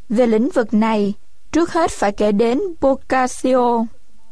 Về lĩnh vực này, trước hết phải kể đến Boccaccio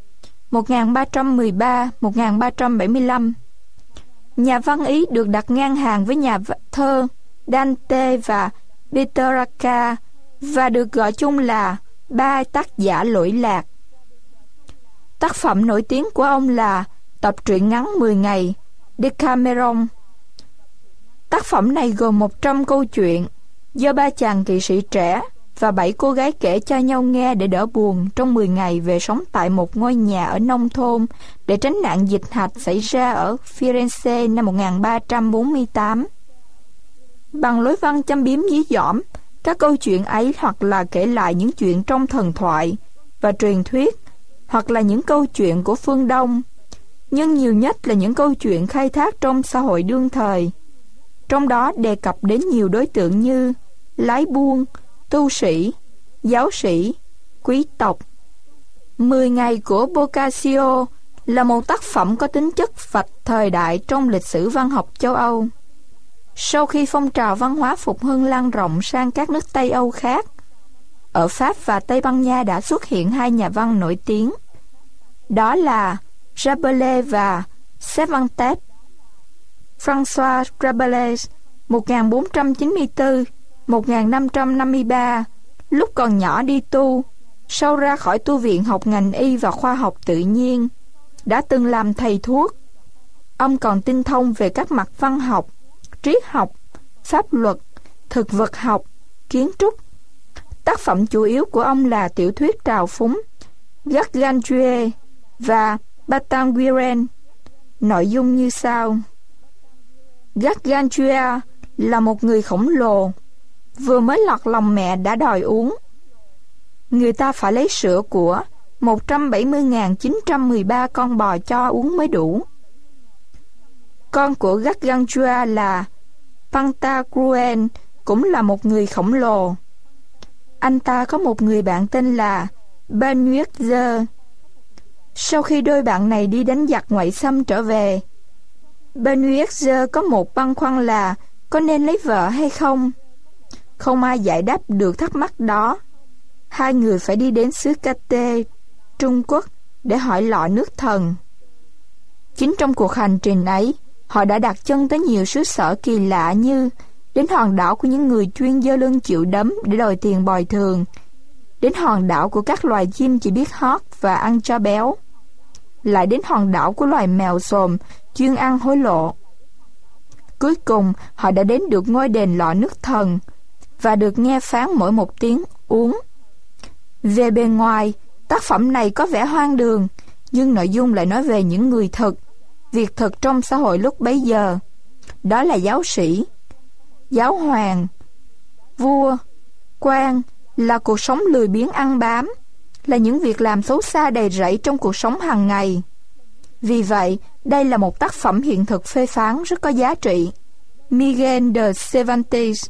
1313-1375. Nhà văn Ý được đặt ngang hàng với nhà thơ Dante và Petrarca và được gọi chung là ba tác giả lỗi lạc. Tác phẩm nổi tiếng của ông là tập truyện ngắn 10 ngày Decameron. Tác phẩm này gồm 100 câu chuyện do 3 chàng kỵ sĩ trẻ và 7 cô gái kể cho nhau nghe để đỡ buồn trong 10 ngày về sống tại một ngôi nhà ở nông thôn để tránh nạn dịch hạch xảy ra ở Firenze năm 1348. Bằng lối văn châm biếm dí dỏm, các câu chuyện ấy hoặc là kể lại những chuyện trong thần thoại và truyền thuyết, hoặc là những câu chuyện của phương Đông, nhưng nhiều nhất là những câu chuyện khai thác trong xã hội đương thời. Trong đó đề cập đến nhiều đối tượng như lái buôn, tu sĩ, giáo sĩ, quý tộc. 10 ngày của Boccaccio là một tác phẩm có tính chất vạch thời đại trong lịch sử văn học châu Âu. Sau khi phong trào văn hóa phục hưng lan rộng sang các nước Tây Âu khác, ở Pháp và Tây Ban Nha đã xuất hiện 2 nhà văn nổi tiếng. Đó là Rabelais và Cervantes. François Rabelais 1494-1553, lúc còn nhỏ đi tu, sau ra khỏi tu viện học ngành y và khoa học tự nhiên, đã từng làm thầy thuốc. Ông còn tinh thông về các mặt văn học, triết học, pháp luật, thực vật học, kiến trúc. Tác phẩm chủ yếu của ông là tiểu thuyết trào phúng Gargantua và Batagueren. Nội dung như sau: Gargantua là một người khổng lồ, vừa mới lọt lòng mẹ đã đòi uống. Người ta phải lấy sữa của 170.913 con bò cho uống mới đủ. Con của Gargantua là Pantagruel, cũng là một người khổng lồ. Anh ta có một người bạn tên là Benuixer. Sau khi đôi bạn này đi đánh giặc ngoại xâm trở về, Benuixer có một băn khoăn là có nên lấy vợ hay không. Không ai giải đáp được thắc mắc đó. Hai người phải đi đến xứ Cate, Trung Quốc, để hỏi lọ nước thần. Chính trong cuộc hành trình ấy, họ đã đặt chân tới nhiều xứ sở kỳ lạ như đến hòn đảo của những người chuyên giơ lưng chịu đấm để đòi tiền bồi thường, đến hòn đảo của các loài chim chỉ biết hót và ăn cho béo, lại đến hòn đảo của loài mèo xồm chuyên ăn hối lộ. Cuối cùng, họ đã đến được ngôi đền lọ nước thần và được nghe phán mỗi một tiếng uống. Về bề ngoài, tác phẩm này có vẻ hoang đường, nhưng nội dung lại nói về những người thực, việc thực trong xã hội lúc bấy giờ. Đó là giáo sĩ, giáo hoàng, vua, quan, là cuộc sống lười biếng ăn bám, là những việc làm xấu xa đầy rẫy trong cuộc sống hàng ngày. Vì vậy, đây là một tác phẩm hiện thực phê phán rất có giá trị. Miguel de Cervantes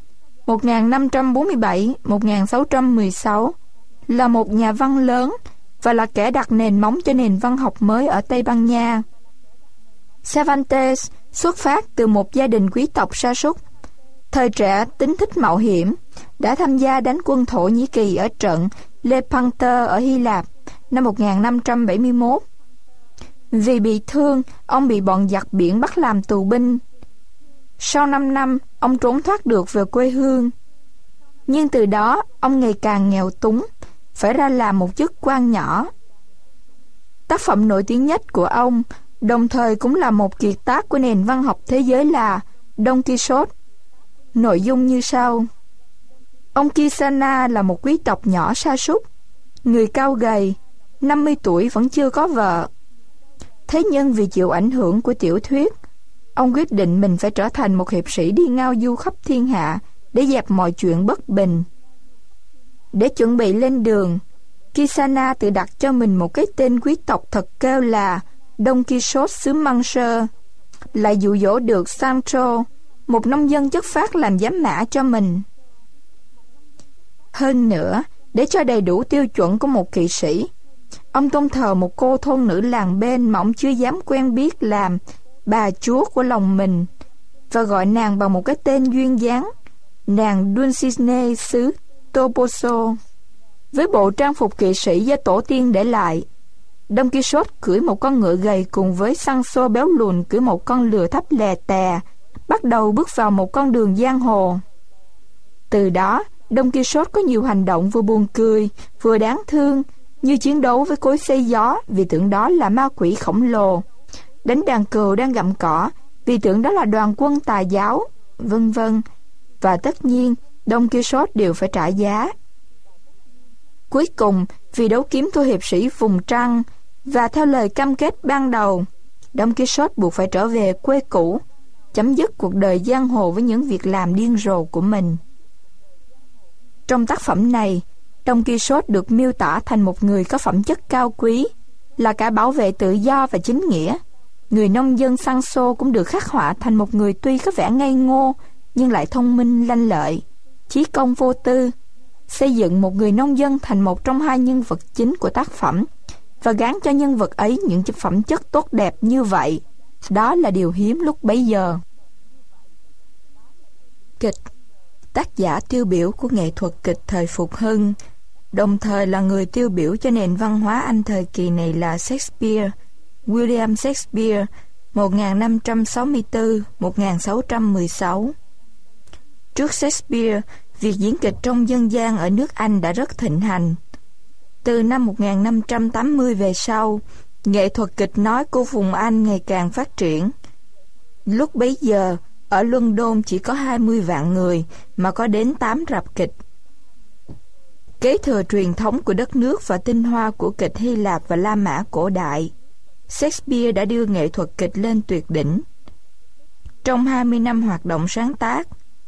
1547-1616 là một nhà văn lớn và là kẻ đặt nền móng cho nền văn học mới ở Tây Ban Nha. Cervantes xuất phát từ một gia đình quý tộc sa sút. Thời trẻ tính thích mạo hiểm, đã tham gia đánh quân Thổ Nhĩ Kỳ ở trận Lepanto ở Hy Lạp năm 1571. Vì bị thương, ông bị bọn giặc biển bắt làm tù binh. Sau 5 năm, ông trốn thoát được về quê hương. Nhưng từ đó, ông ngày càng nghèo túng, phải ra làm một chức quan nhỏ. Tác phẩm nổi tiếng nhất của ông, đồng thời cũng là một kiệt tác của nền văn học thế giới, là Don Quixote. Nội dung như sau: ông Quixana là một quý tộc nhỏ sa sút, người cao gầy, 50 tuổi vẫn chưa có vợ. Thế nhưng vì chịu ảnh hưởng của tiểu thuyết, ông quyết định mình phải trở thành một hiệp sĩ đi ngao du khắp thiên hạ để dẹp mọi chuyện bất bình. Để chuẩn bị lên đường, Quixana tự đặt cho mình một cái tên quý tộc thật kêu là Don Quixote xứ Manche, lại dụ dỗ được Sancho, một nông dân chất phác, làm giám mã cho mình. Hơn nữa, để cho đầy đủ tiêu chuẩn của một kỵ sĩ, ông tôn thờ một cô thôn nữ làng bên mà ông chưa dám quen biết làm bà chúa của lòng mình, và gọi nàng bằng một cái tên duyên dáng, nàng Dulcinea xứ Toboso. Với bộ trang phục kỵ sĩ do tổ tiên để lại, Don Quixote cưỡi một con ngựa gầy cùng với Sancho béo lùn cưỡi một con lừa thấp lè tè, bắt đầu bước vào một con đường giang hồ. Từ đó, Don Quixote có nhiều hành động vừa buồn cười, vừa đáng thương, như chiến đấu với cối xay gió vì tưởng đó là ma quỷ khổng lồ, đánh đàn cừu đang gặm cỏ vì tưởng đó là đoàn quân tà giáo, vân vân. Và tất nhiên, Don Quixote đều phải trả giá. Cuối cùng, vì đấu kiếm thua hiệp sĩ vùng trăng và theo lời cam kết ban đầu, Don Quixote buộc phải trở về quê cũ, chấm dứt cuộc đời giang hồ với những việc làm điên rồ của mình. Trong tác phẩm này, Don Quixote được miêu tả thành một người có phẩm chất cao quý, là cả bảo vệ tự do và chính nghĩa. Người nông dân Sancho cũng được khắc họa thành một người tuy có vẻ ngây ngô nhưng lại thông minh lanh lợi, chí công vô tư, xây dựng một người nông dân thành một trong hai nhân vật chính của tác phẩm và gán cho nhân vật ấy những phẩm chất tốt đẹp như vậy. Đó là điều hiếm lúc bấy giờ. Kịch. Tác giả tiêu biểu của nghệ thuật kịch thời Phục Hưng, đồng thời là người tiêu biểu cho nền văn hóa Anh thời kỳ này là Shakespeare, William Shakespeare, 1564-1616. Trước Shakespeare, việc diễn kịch trong dân gian ở nước Anh đã rất thịnh hành. Từ năm 1580 về sau, nghệ thuật kịch nói của vùng Anh ngày càng phát triển. Lúc bấy giờ, ở London chỉ có 20 vạn người mà có đến 8 rạp kịch. Kế thừa truyền thống của đất nước và tinh hoa của kịch Hy Lạp và La Mã cổ đại, Shakespeare đã đưa nghệ thuật kịch lên tuyệt đỉnh. Trong 20 năm hoạt động sáng tác,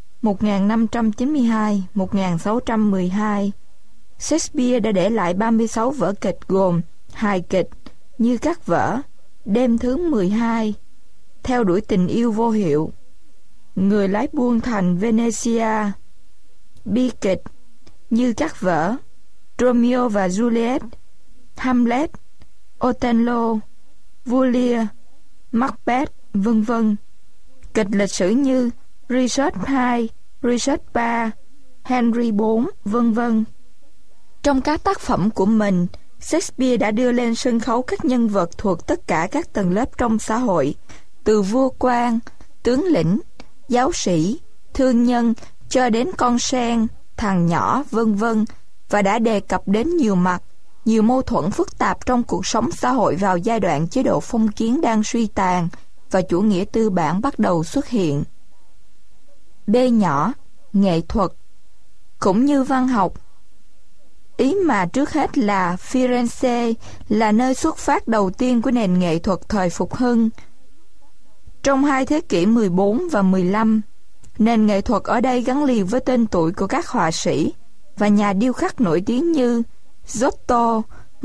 1592-1612, Shakespeare đã để lại 36 vở kịch gồm hài kịch như các vở Đêm thứ 12, Theo đuổi tình yêu vô hiệu, Người lái buôn thành Venezia, bi kịch như các vở Romeo và Juliet, Hamlet, Othello, Vua Lear, Macbeth, vân vân. Kịch lịch sử như Richard II, Richard III, Henry IV, vân vân. Trong các tác phẩm của mình, Shakespeare đã đưa lên sân khấu các nhân vật thuộc tất cả các tầng lớp trong xã hội, từ vua quan, tướng lĩnh, giáo sĩ, thương nhân cho đến con sen, thằng nhỏ, vân vân, và đã đề cập đến nhiều mặt, nhiều mâu thuẫn phức tạp trong cuộc sống xã hội vào giai đoạn chế độ phong kiến đang suy tàn và chủ nghĩa tư bản bắt đầu xuất hiện. B nhỏ, nghệ thuật. Cũng như văn học, ý mà trước hết là Firenze là nơi xuất phát đầu tiên của nền nghệ thuật thời Phục Hưng. Trong hai thế kỷ 14 và 15, nền nghệ thuật ở đây gắn liền với tên tuổi của các họa sĩ và nhà điêu khắc nổi tiếng như Giotto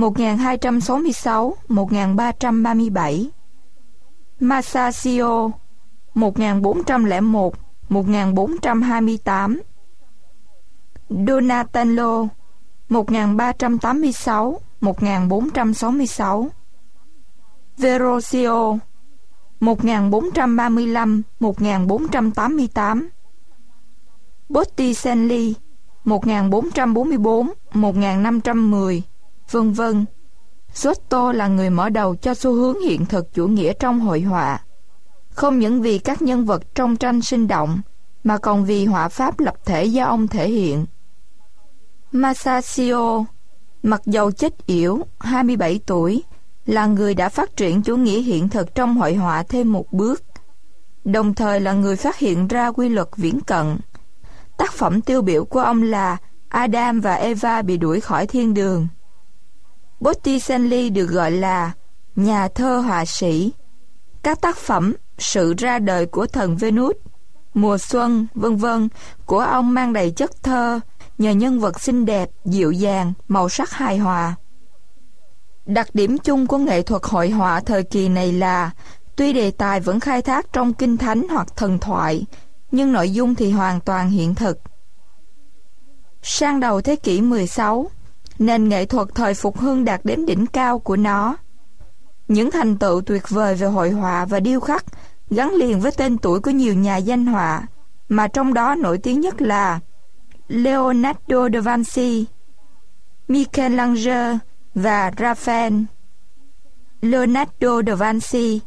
1266-1337, Masaccio 1401-1428, Donatello 1386-1466, Verrocchio 1435-1488, Botticelli 1444-1510, vân vân. Giotto là người mở đầu cho xu hướng hiện thực chủ nghĩa trong hội họa, không những vì các nhân vật trong tranh sinh động, mà còn vì họa pháp lập thể do ông thể hiện. Masaccio, mặc dầu chết yểu, 27 tuổi, là người đã phát triển chủ nghĩa hiện thực trong hội họa thêm một bước, đồng thời là người phát hiện ra quy luật viễn cận. Tác phẩm tiêu biểu của ông là Adam và Eva bị đuổi khỏi thiên đường. Botticelli được gọi là nhà thơ họa sĩ. Các tác phẩm Sự ra đời của thần Venus, Mùa xuân, vân vân của ông mang đầy chất thơ nhờ nhân vật xinh đẹp, dịu dàng, màu sắc hài hòa. Đặc điểm chung của nghệ thuật hội họa thời kỳ này là tuy đề tài vẫn khai thác trong kinh thánh hoặc thần thoại, nhưng nội dung thì hoàn toàn hiện thực. Sang đầu thế kỷ 16, nền nghệ thuật thời Phục Hưng đạt đến đỉnh cao của nó. Những thành tựu tuyệt vời về hội họa và điêu khắc gắn liền với tên tuổi của nhiều nhà danh họa, mà trong đó nổi tiếng nhất là Leonardo da Vinci, Michelangelo và Raphael. Leonardo da Vinci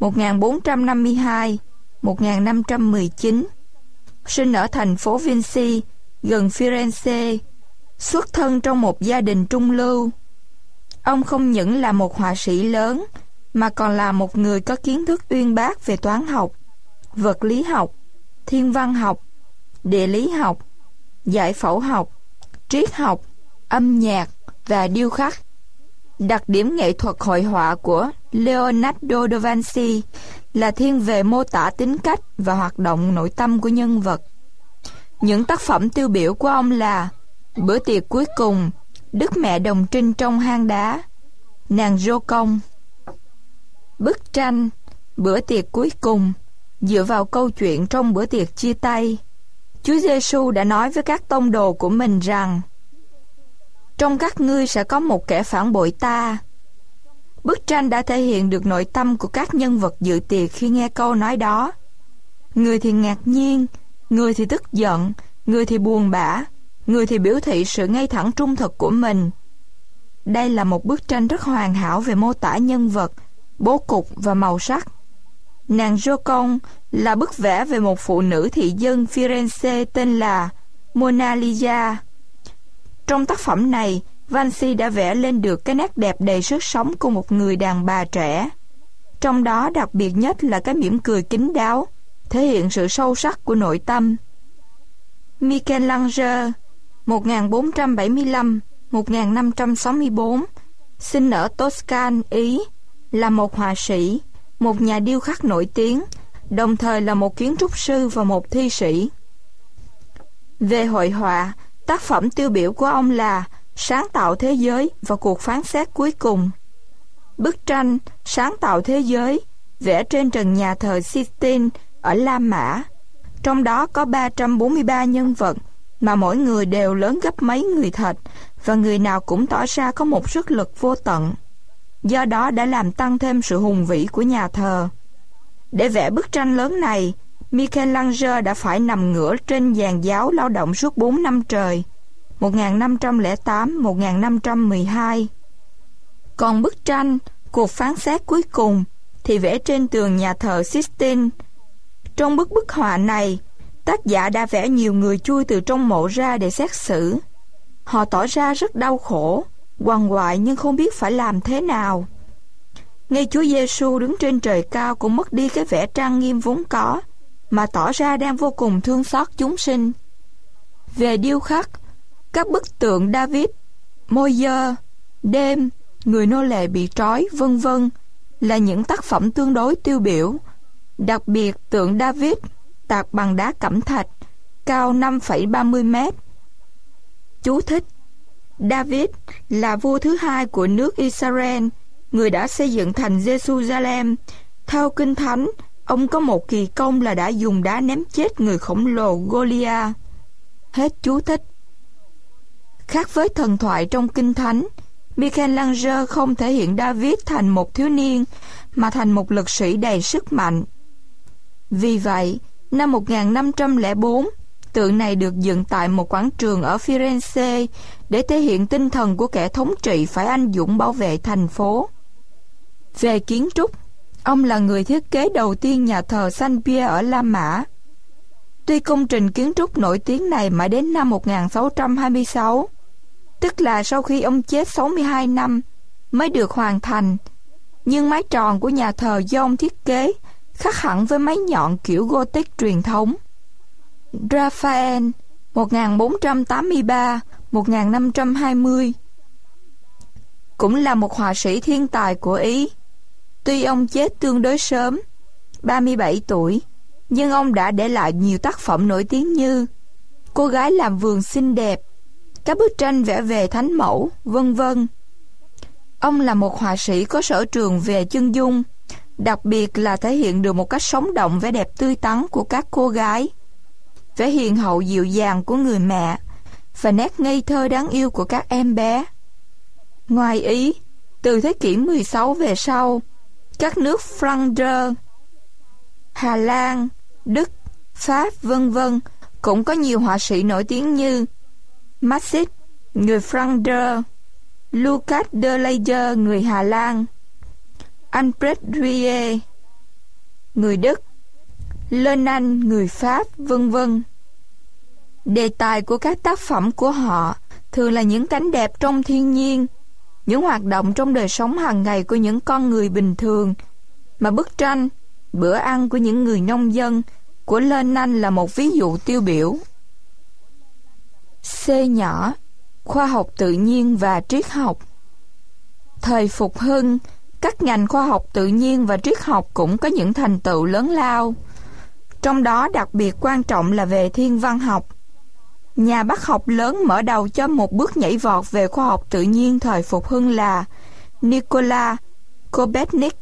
1452-1519, sinh ở thành phố Vinci gần Firenze, xuất thân trong một gia đình trung lưu. Ông không những là một họa sĩ lớn mà còn là một người có kiến thức uyên bác về toán học, vật lý học, thiên văn học, địa lý học, giải phẫu học, triết học, âm nhạc và điêu khắc. Đặc điểm nghệ thuật hội họa của Leonardo da Vinci là thiên về mô tả tính cách và hoạt động nội tâm của nhân vật. Những tác phẩm tiêu biểu của ông là Bữa tiệc cuối cùng, Đức Mẹ Đồng Trinh trong hang đá, Nàng Joconde. Bức tranh Bữa tiệc cuối cùng dựa vào câu chuyện trong bữa tiệc chia tay. Chúa Giêsu đã nói với các tông đồ của mình rằng: trong các ngươi sẽ có một kẻ phản bội ta. Bức tranh đã thể hiện được nội tâm của các nhân vật dự tiệc khi nghe câu nói đó. Người thì ngạc nhiên, người thì tức giận, người thì buồn bã, người thì biểu thị sự ngay thẳng trung thực của mình. Đây là một bức tranh rất hoàn hảo về mô tả nhân vật, bố cục và màu sắc. Nàng Joconde là bức vẽ về một phụ nữ thị dân Firenze tên là Mona Lisa. Trong tác phẩm này, Vinci đã vẽ lên được cái nét đẹp đầy sức sống của một người đàn bà trẻ. Trong đó đặc biệt nhất là cái mỉm cười kín đáo, thể hiện sự sâu sắc của nội tâm. Michelangelo 1475-1564, sinh ở Toscan, Ý, là một họa sĩ, một nhà điêu khắc nổi tiếng, đồng thời là một kiến trúc sư và một thi sĩ. Về hội họa, tác phẩm tiêu biểu của ông là Sáng tạo thế giới và cuộc phán xét cuối cùng. Bức tranh Sáng tạo thế giới vẽ trên trần nhà thờ Sistine ở La Mã. Trong đó có 343 nhân vật mà mỗi người đều lớn gấp mấy người thật, và người nào cũng tỏ ra có một sức lực vô tận. Do đó đã làm tăng thêm sự hùng vĩ của nhà thờ. Để vẽ bức tranh lớn này, Michelangelo đã phải nằm ngửa trên giàn giáo lao động suốt 4 năm trời, 1508-1512. Còn bức tranh Cuộc phán xét cuối cùng thì vẽ trên tường nhà thờ Sistine. Trong bức họa này, tác giả đã vẽ nhiều người chui từ trong mộ ra để xét xử. Họ tỏ ra rất đau khổ, quằn quại nhưng không biết phải làm thế nào. Ngay Chúa Giêsu đứng trên trời cao cũng mất đi cái vẻ trang nghiêm vốn có, mà tỏ ra đang vô cùng thương xót chúng sinh. Về điêu khắc, các bức tượng David, Môi-dơ, Đêm, Người nô lệ bị trói, vân vân là những tác phẩm tương đối tiêu biểu. Đặc biệt tượng David tạc bằng đá cẩm thạch, cao 5,30 mét. Chú thích: David là vua thứ hai của nước Israel, người đã xây dựng thành Jerusalem. Theo Kinh Thánh, ông có một kỳ công là đã dùng đá ném chết người khổng lồ Goliath. Hết chú thích. Khác với thần thoại trong Kinh Thánh, Michelangelo không thể hiện David thành một thiếu niên, mà thành một lực sĩ đầy sức mạnh. Vì vậy, năm 1504, tượng này được dựng tại một quảng trường ở Firenze để thể hiện tinh thần của kẻ thống trị phải anh dũng bảo vệ thành phố. Về kiến trúc, ông là người thiết kế đầu tiên nhà thờ San Pierre ở La Mã. Tuy công trình kiến trúc nổi tiếng này mãi đến năm 1626, tức là sau khi ông chết 62 năm, mới được hoàn thành, nhưng mái tròn của nhà thờ do ông thiết kế khác hẳn với mái nhọn kiểu Gothic truyền thống. Raphael 1483-1520 cũng là một họa sĩ thiên tài của Ý. Tuy ông chết tương đối sớm, 37 tuổi, nhưng ông đã để lại nhiều tác phẩm nổi tiếng như Cô gái làm vườn xinh đẹp, các bức tranh vẽ về thánh mẫu, vân vân. Ông là một họa sĩ có sở trường về chân dung, đặc biệt là thể hiện được một cách sống động vẻ đẹp tươi tắn của các cô gái, vẻ hiền hậu dịu dàng của người mẹ và nét ngây thơ đáng yêu của các em bé. Ngoài Ý, từ thế kỷ 16 về sau, các nước Flanders, Hà Lan, Đức, Pháp, vân vân Cũng có nhiều họa sĩ nổi tiếng như Matisse, người Flanders, Lucas de Layer, người Hà Lan, Albrecht Dürer, người Đức, Lenin, người Pháp, vân vân. Đề tài của các tác phẩm của họ thường là những cảnh đẹp trong thiên nhiên, những hoạt động trong đời sống hàng ngày của những con người bình thường, mà bức tranh Bữa ăn của những người nông dân của Lenin là một ví dụ tiêu biểu. C nhỏ, khoa học tự nhiên và triết học. Thời phục hưng, các ngành khoa học tự nhiên và triết học cũng có những thành tựu lớn lao. Trong đó đặc biệt quan trọng là về thiên văn học. Nhà bác học lớn mở đầu cho một bước nhảy vọt về khoa học tự nhiên thời phục hưng là Nicolas Copernic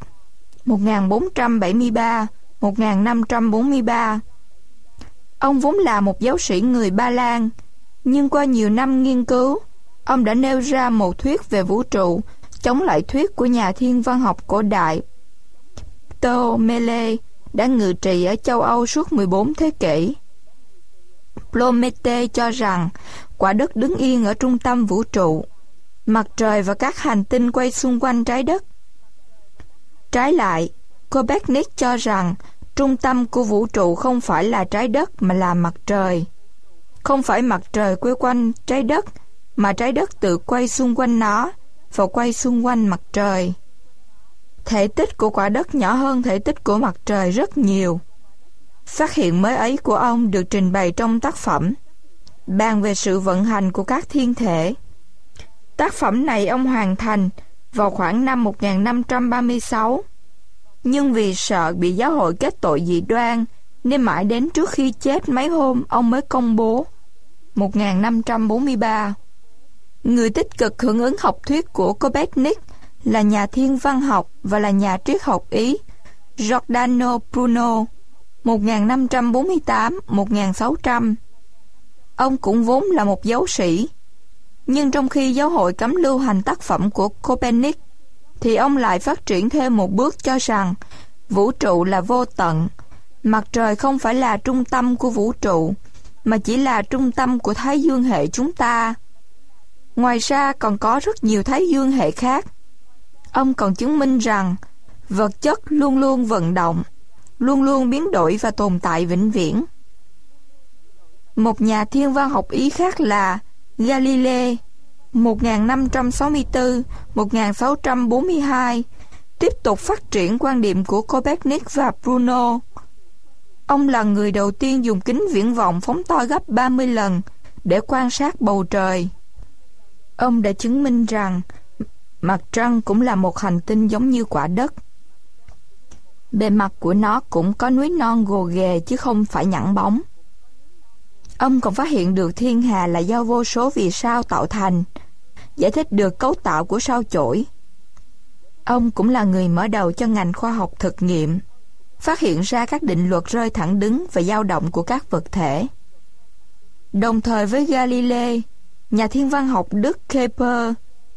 1473-1543. Ông vốn là một giáo sĩ người Ba Lan, nhưng qua nhiều năm nghiên cứu, ông đã nêu ra một thuyết về vũ trụ chống lại thuyết của nhà thiên văn học cổ đại Ptolemê đã ngự trị ở châu Âu suốt 14 thế kỷ. Ptolemê cho rằng quả đất đứng yên ở trung tâm vũ trụ, mặt trời và các hành tinh quay xung quanh trái đất. Trái lại, Copernic cho rằng trung tâm của vũ trụ không phải là trái đất mà là mặt trời. Không phải mặt trời quay quanh trái đất, mà trái đất tự quay xung quanh nó và quay xung quanh mặt trời. Thể tích của quả đất nhỏ hơn thể tích của mặt trời rất nhiều. Phát hiện mới ấy của ông được trình bày trong tác phẩm bàn về sự vận hành của các thiên thể. Tác phẩm này ông hoàn thành vào khoảng năm 1536, nhưng vì sợ bị giáo hội kết tội dị đoan nên mãi đến trước khi chết mấy hôm ông mới công bố. 1543. Người tích cực hưởng ứng học thuyết của Copernic là nhà thiên văn học và là nhà triết học Ý Giordano Bruno 1548-1600. Ông cũng vốn là một giáo sĩ, nhưng trong khi giáo hội cấm lưu hành tác phẩm của Copernic thì ông lại phát triển thêm một bước cho rằng vũ trụ là vô tận, mặt trời không phải là trung tâm của vũ trụ mà chỉ là trung tâm của Thái Dương hệ chúng ta. Ngoài ra còn có rất nhiều Thái Dương hệ khác. Ông còn chứng minh rằng vật chất luôn luôn vận động, luôn luôn biến đổi và tồn tại vĩnh viễn. Một nhà thiên văn học Ý khác là Galilei 1564-1642 tiếp tục phát triển quan điểm của Copernic và Bruno. Ông là người đầu tiên dùng kính viễn vọng phóng to gấp 30 lần để quan sát bầu trời. Ông đã chứng minh rằng mặt trăng cũng là một hành tinh giống như quả đất. Bề mặt của nó cũng có núi non gồ ghề chứ không phải nhẵn bóng. Ông còn phát hiện được thiên hà là do vô số vì sao tạo thành, giải thích được cấu tạo của sao chổi. Ông cũng là người mở đầu cho ngành khoa học thực nghiệm, phát hiện ra các định luật rơi thẳng đứng và dao động của các vật thể. Đồng thời với Galilei, nhà thiên văn học Đức Kepler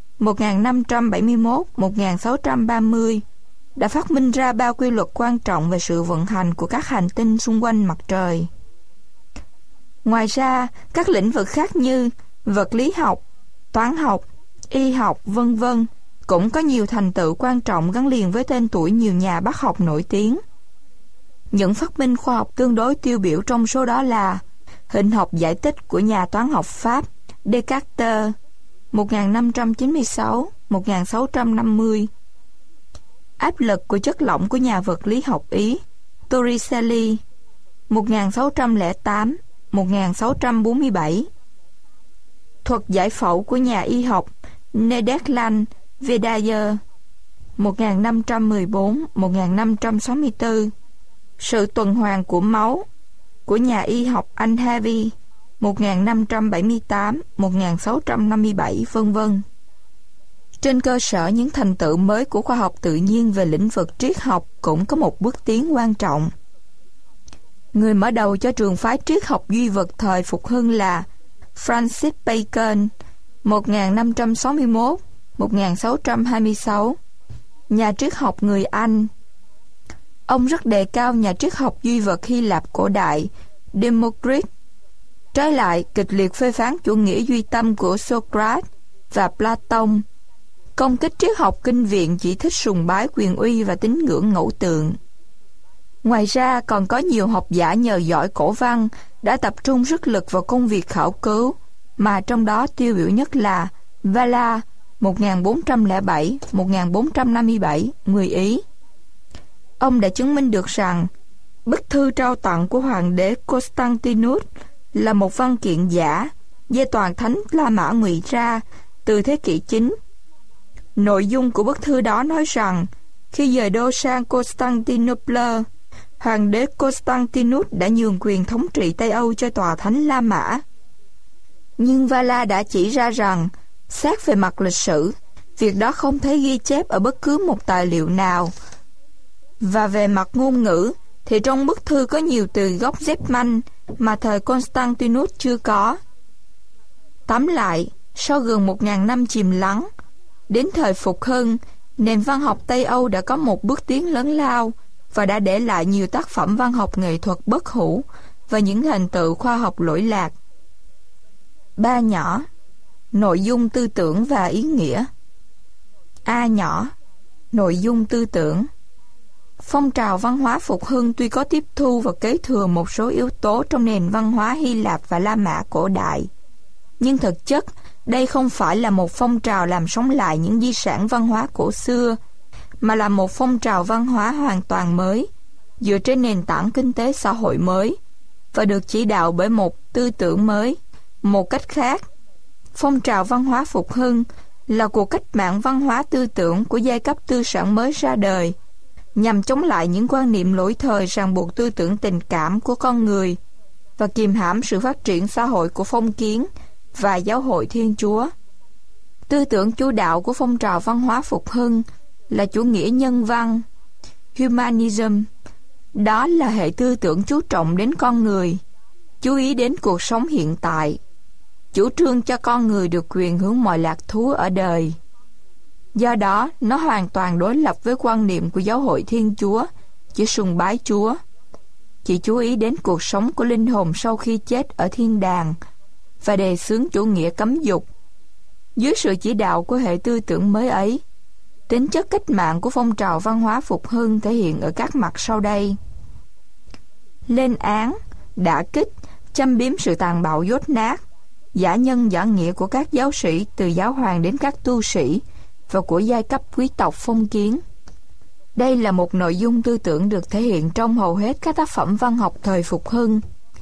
1571-1630 đã phát minh ra ba quy luật quan trọng về sự vận hành của các hành tinh xung quanh mặt trời. Ngoài ra, các lĩnh vực khác như vật lý học, toán học, y học, vân vân cũng có nhiều thành tựu quan trọng gắn liền với tên tuổi nhiều nhà bác học nổi tiếng. Những phát minh khoa học tương đối tiêu biểu trong số đó là hình học giải tích của nhà toán học Pháp Descartes 1596-1650, áp lực của chất lỏng của nhà vật lý học Ý Torricelli 1608-1647, thuật giải phẫu của nhà y học Netherland Vedayer 1514-1564, sự tuần hoàn của máu của nhà y học Anh Harvey 1578-1657, vân vân. Trên cơ sở những thành tựu mới của khoa học tự nhiên về lĩnh vực triết học cũng có một bước tiến quan trọng. Người mở đầu cho trường phái triết học duy vật thời phục hưng là Francis Bacon 1561-1626, nhà triết học người Anh. Ông rất đề cao nhà triết học duy vật Hy Lạp cổ đại Democritus Trái lại, kịch liệt phê phán chủ nghĩa duy tâm của Socrates và Platon, công kích triết học kinh viện chỉ thích sùng bái quyền uy và tín ngưỡng ngẫu tượng. Ngoài ra, còn có nhiều học giả nhờ giỏi cổ văn đã tập trung sức lực vào công việc khảo cứu, mà trong đó tiêu biểu nhất là Valla 1407-1457, người Ý. Ông đã chứng minh được rằng bức thư trao tặng của hoàng đế Constantinus là một văn kiện giả do toàn thánh La Mã ngụy ra từ thế kỷ 9. Nội dung của bức thư đó nói rằng khi dời đô sang Constantinople, hoàng đế Constantinus đã nhường quyền thống trị Tây Âu cho tòa thánh La Mã. Nhưng Valla đã chỉ ra rằng, xét về mặt lịch sử, việc đó không thấy ghi chép ở bất cứ một tài liệu nào. Và về mặt ngôn ngữ, thì trong bức thư có nhiều từ gốc German mà thời Constantinus chưa có. Tóm lại, sau gần 1000 năm chìm lắng, đến thời Phục Hưng, nền văn học Tây Âu đã có một bước tiến lớn lao và đã để lại nhiều tác phẩm văn học nghệ thuật bất hủ và những thành tựu khoa học lỗi lạc. 3 nhỏ. Nội dung tư tưởng và ý nghĩa. A nhỏ. Nội dung tư tưởng. Phong trào văn hóa Phục Hưng tuy có tiếp thu và kế thừa một số yếu tố trong nền văn hóa Hy Lạp và La Mã cổ đại, nhưng thực chất đây không phải là một phong trào làm sống lại những di sản văn hóa cổ xưa, mà là một phong trào văn hóa hoàn toàn mới, dựa trên nền tảng kinh tế xã hội mới, và được chỉ đạo bởi một tư tưởng mới. Một cách khác, phong trào văn hóa Phục Hưng là cuộc cách mạng văn hóa tư tưởng của giai cấp tư sản mới ra đời, nhằm chống lại những quan niệm lỗi thời ràng buộc tư tưởng tình cảm của con người và kìm hãm sự phát triển xã hội của phong kiến và giáo hội Thiên Chúa. Tư tưởng chủ đạo của phong trào văn hóa Phục Hưng là chủ nghĩa nhân văn, humanism. Đó là hệ tư tưởng chú trọng đến con người, chú ý đến cuộc sống hiện tại, chủ trương cho con người được quyền hưởng mọi lạc thú ở đời. Do đó, nó hoàn toàn đối lập với quan niệm của giáo hội Thiên Chúa, chỉ sùng bái Chúa, chỉ chú ý đến cuộc sống của linh hồn sau khi chết ở thiên đàng, và đề xướng chủ nghĩa cấm dục. Dưới sự chỉ đạo của hệ tư tưởng mới ấy, tính chất cách mạng của phong trào văn hóa Phục Hưng thể hiện ở các mặt sau đây: lên án, đả kích, châm biếm sự tàn bạo dốt nát, giả nhân giả nghĩa của các giáo sĩ từ giáo hoàng đến các tu sĩ và của giai cấp quý tộc phong kiến. Đây là một nội dung tư tưởng được thể hiện trong hầu hết các tác phẩm văn học thời Phục Hưng.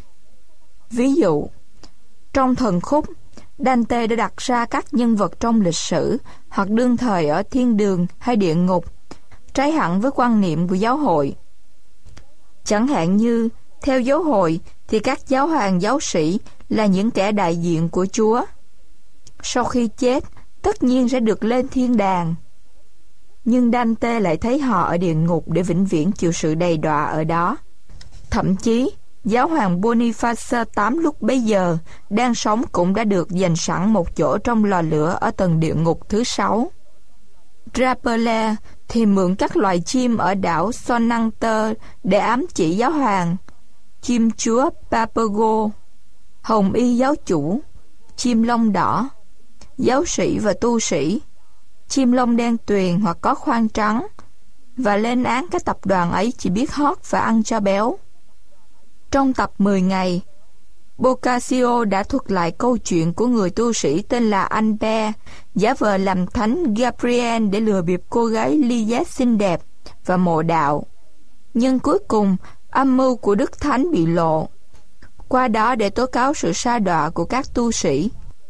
Ví dụ, trong Thần Khúc, Dante đã đặt ra các nhân vật trong lịch sử hoặc đương thời ở thiên đường hay địa ngục, trái hẳn với quan niệm của giáo hội. Chẳng hạn như, theo giáo hội thì các giáo hoàng giáo sĩ là những kẻ đại diện của Chúa. Sau khi chết, tất nhiên sẽ được lên thiên đàng. Nhưng Dante lại thấy họ ở địa ngục để vĩnh viễn chịu sự đầy đọa ở đó. Thậm chí, giáo hoàng Boniface VIII lúc bấy giờ đang sống cũng đã được dành sẵn một chỗ trong lò lửa ở tầng địa ngục thứ 6. Rabelais thì mượn các loài chim ở đảo Sonanter để ám chỉ giáo hoàng: chim chúa Papago, hồng y giáo chủ, chim lông đỏ, giáo sĩ và tu sĩ, chim lông đen tuyền hoặc có khoang trắng, và lên án các tập đoàn ấy chỉ biết hót và ăn cho béo. Trong tập 10 ngày, Boccaccio đã thuật lại câu chuyện của người tu sĩ tên là Albert, giả vờ làm thánh Gabriel để lừa bịp cô gái Liette xinh đẹp và mộ đạo. Nhưng cuối cùng, âm mưu của Đức Thánh bị lộ, qua đó để tố cáo sự sa đọa của các tu sĩ.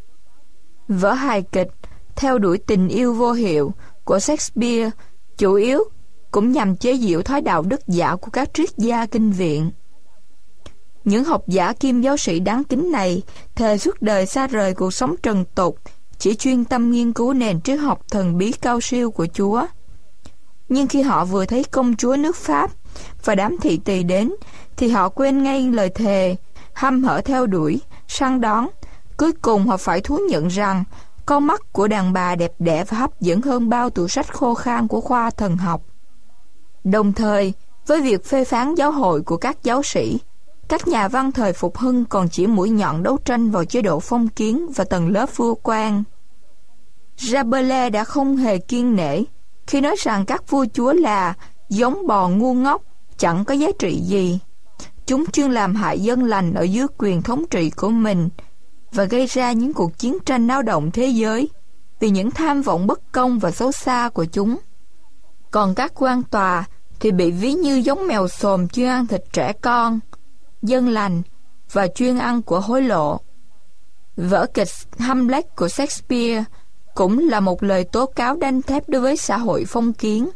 Vở hài kịch Theo đuổi tình yêu vô hiệu của Shakespeare chủ yếu cũng nhằm chế giễu thói đạo đức giả của các triết gia kinh viện. Những học giả kim giáo sĩ đáng kính này thề suốt đời xa rời cuộc sống trần tục, chỉ chuyên tâm nghiên cứu nền triết học thần bí cao siêu của Chúa. Nhưng khi họ vừa thấy công chúa nước Pháp và đám thị tỳ đến, thì họ quên ngay lời thề, hăm hở theo đuổi, săn đón. Cuối cùng họ phải thú nhận rằng con mắt của đàn bà đẹp đẽ và hấp dẫn hơn bao tủ sách khô khan của khoa thần học. Đồng thời, với việc phê phán giáo hội của các giáo sĩ, Các nhà văn thời Phục Hưng còn chỉ mũi nhọn đấu tranh vào chế độ phong kiến và tầng lớp vua quan. Rabelais đã không hề kiêng nể khi nói rằng các vua chúa là giống bò ngu ngốc, chẳng có giá trị gì. Chúng chuyên làm hại dân lành ở dưới quyền thống trị của mình và gây ra những cuộc chiến tranh náo động thế giới vì những tham vọng bất công và xấu xa của chúng. Còn các quan tòa thì bị ví như giống mèo xồm chuyên ăn thịt trẻ con, dân lành và chuyên ăn của hối lộ. Vở kịch Hamlet của Shakespeare cũng là một lời tố cáo đanh thép đối với xã hội phong kiến.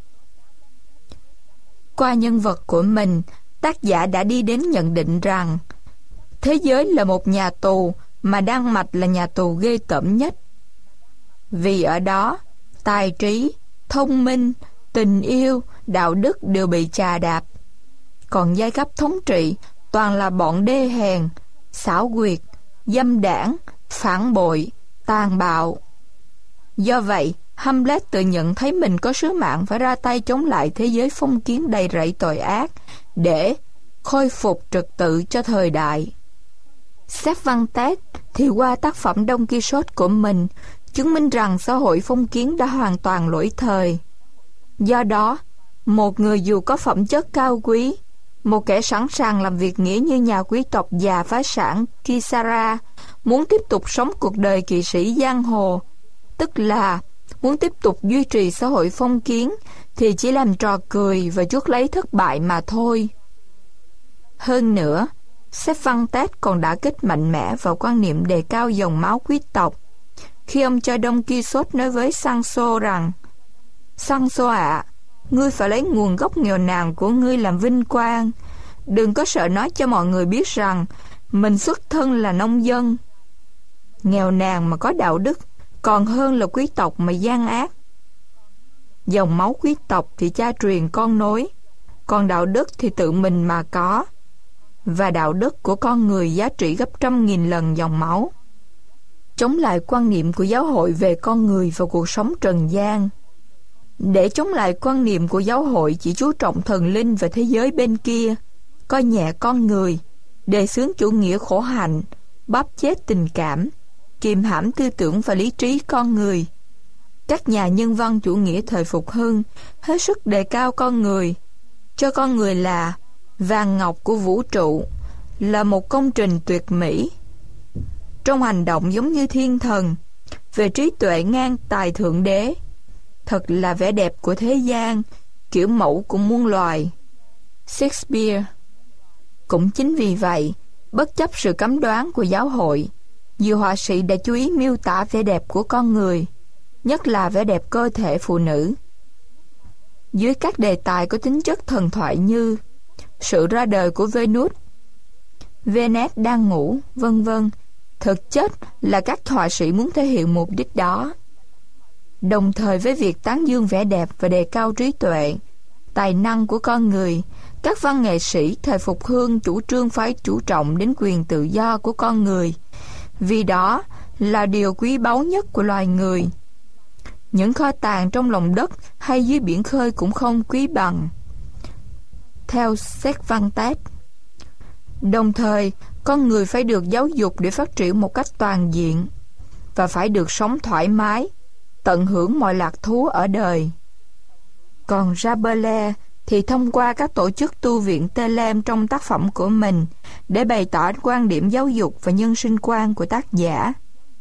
Qua nhân vật của mình, tác giả đã đi đến nhận định rằng thế giới là một nhà tù mà Đan Mạch là nhà tù ghê tởm nhất. Vì ở đó, tài trí, thông minh, tình yêu, đạo đức đều bị chà đạp. Còn giai cấp thống trị toàn là bọn đê hèn, xảo quyệt, dâm đảng, phản bội, tàn bạo. Do vậy, Hamlet tự nhận thấy mình có sứ mạng phải ra tay chống lại thế giới phong kiến đầy rẫy tội ác để khôi phục trật tự cho thời đại. Cervantes thì qua tác phẩm Don Quixote của mình chứng minh rằng xã hội phong kiến đã hoàn toàn lỗi thời. Do đó, một người dù có phẩm chất cao quý, một kẻ sẵn sàng làm việc nghĩa như nhà quý tộc già phá sản Kisara, muốn tiếp tục sống cuộc đời kỵ sĩ giang hồ, tức là muốn tiếp tục duy trì xã hội phong kiến, thì chỉ làm trò cười và chuốc lấy thất bại mà thôi. Hơn nữa, Cervantes còn đã kích mạnh mẽ vào quan niệm đề cao dòng máu quý tộc, khi ông cho Don Quixote nói với Sancho rằng: Sancho ạ, ngươi phải lấy nguồn gốc nghèo nàn của ngươi làm vinh quang. Đừng có sợ nói cho mọi người biết rằng mình xuất thân là nông dân. Nghèo nàn mà có đạo đức còn hơn là quý tộc mà gian ác. Dòng máu quý tộc thì cha truyền con nối, còn đạo đức thì tự mình mà có. Và đạo đức của con người giá trị gấp 100.000 lần dòng máu. Chống lại quan niệm của giáo hội về con người và cuộc sống trần gian. Để chống lại quan niệm của giáo hội chỉ chú trọng thần linh và thế giới bên kia, coi nhẹ con người, đề xướng chủ nghĩa khổ hạnh, bóp chết tình cảm, kiềm hãm tư tưởng và lý trí con người. Các nhà nhân văn chủ nghĩa thời Phục Hưng hết sức đề cao con người, cho con người là vàng ngọc của vũ trụ, là một công trình tuyệt mỹ. Trong hành động giống như thiên thần, về trí tuệ ngang tài thượng đế. Thật là vẻ đẹp của thế gian, kiểu mẫu của muôn loài. Shakespeare. Cũng chính vì vậy, bất chấp sự cấm đoán của giáo hội, nhiều họa sĩ đã chú ý miêu tả vẻ đẹp của con người, nhất là vẻ đẹp cơ thể phụ nữ. Dưới các đề tài có tính chất thần thoại như sự ra đời của Venus, Venus đang ngủ, vân vân, thực chất là các họa sĩ muốn thể hiện mục đích đó. Đồng thời với việc tán dương vẻ đẹp và đề cao trí tuệ, tài năng của con người, các văn nghệ sĩ thời Phục Hưng chủ trương phải chú trọng đến quyền tự do của con người, vì đó là điều quý báu nhất của loài người. Những kho tàng trong lòng đất hay dưới biển khơi cũng không quý bằng. Theo Cervantes, đồng thời con người phải được giáo dục để phát triển một cách toàn diện và phải được sống thoải mái, tận hưởng mọi lạc thú ở đời. Còn Rabelais thì thông qua các tổ chức tu viện Telem trong tác phẩm của mình để bày tỏ quan điểm giáo dục và nhân sinh quan của tác giả.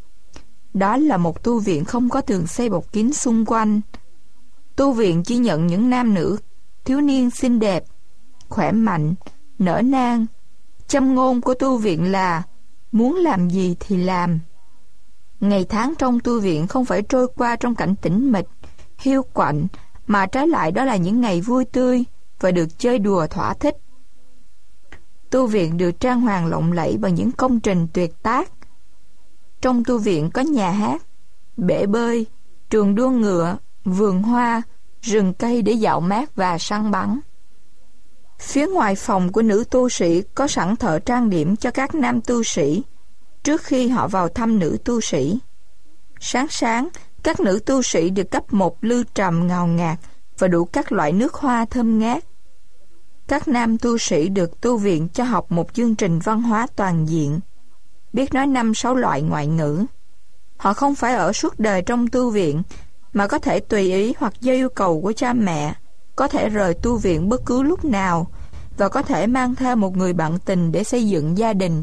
Đó là một tu viện không có tường xây bọc kín xung quanh. Tu viện chỉ nhận những nam nữ, thiếu niên xinh đẹp, khỏe mạnh, nở nang. Châm ngôn của tu viện là muốn làm gì thì làm. Ngày tháng trong tu viện không phải trôi qua trong cảnh tĩnh mịch, hiu quạnh, mà trái lại đó là những ngày vui tươi và được chơi đùa thỏa thích. Tu viện được trang hoàng lộng lẫy bằng những công trình tuyệt tác. Trong tu viện có nhà hát, bể bơi, trường đua ngựa, vườn hoa, rừng cây để dạo mát và săn bắn. Phía ngoài phòng của nữ tu sĩ có sẵn thợ trang điểm cho các nam tu sĩ trước khi họ vào thăm nữ tu sĩ. Sáng sáng, các nữ tu sĩ được cấp một lư trầm ngào ngạt và đủ các loại nước hoa thơm ngát. Các nam tu sĩ được tu viện cho học một chương trình văn hóa toàn diện, biết nói 5-6 loại ngoại ngữ. Họ không phải ở suốt đời trong tu viện, mà có thể tùy ý hoặc do yêu cầu của cha mẹ, có thể rời tu viện bất cứ lúc nào, và có thể mang theo một người bạn tình để xây dựng gia đình.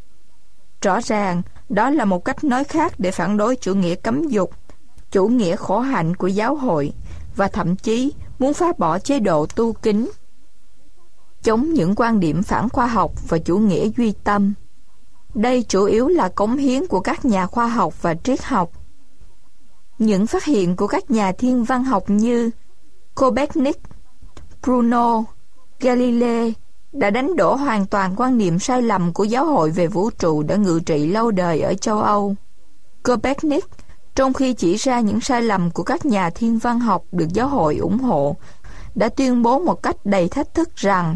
Rõ ràng, đó là một cách nói khác để phản đối chủ nghĩa cấm dục, chủ nghĩa khổ hạnh của giáo hội, và thậm chí muốn phá bỏ chế độ tu kính, chống những quan điểm phản khoa học và chủ nghĩa duy tâm. Đây chủ yếu là cống hiến của các nhà khoa học và triết học. Những phát hiện của các nhà thiên văn học như Copernic, Bruno, Galilei đã đánh đổ hoàn toàn quan niệm sai lầm của giáo hội về vũ trụ đã ngự trị lâu đời ở châu Âu. Copernic, trong khi chỉ ra những sai lầm của các nhà thiên văn học được giáo hội ủng hộ, đã tuyên bố một cách đầy thách thức rằng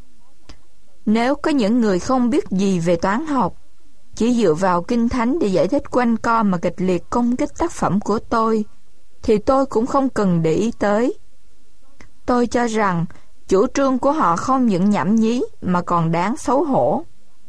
nếu có những người không biết gì về toán học, chỉ dựa vào kinh thánh để giải thích quanh co mà kịch liệt công kích tác phẩm của tôi, thì tôi cũng không cần để ý tới. Tôi cho rằng chủ trương của họ không những nhảm nhí mà còn đáng xấu hổ.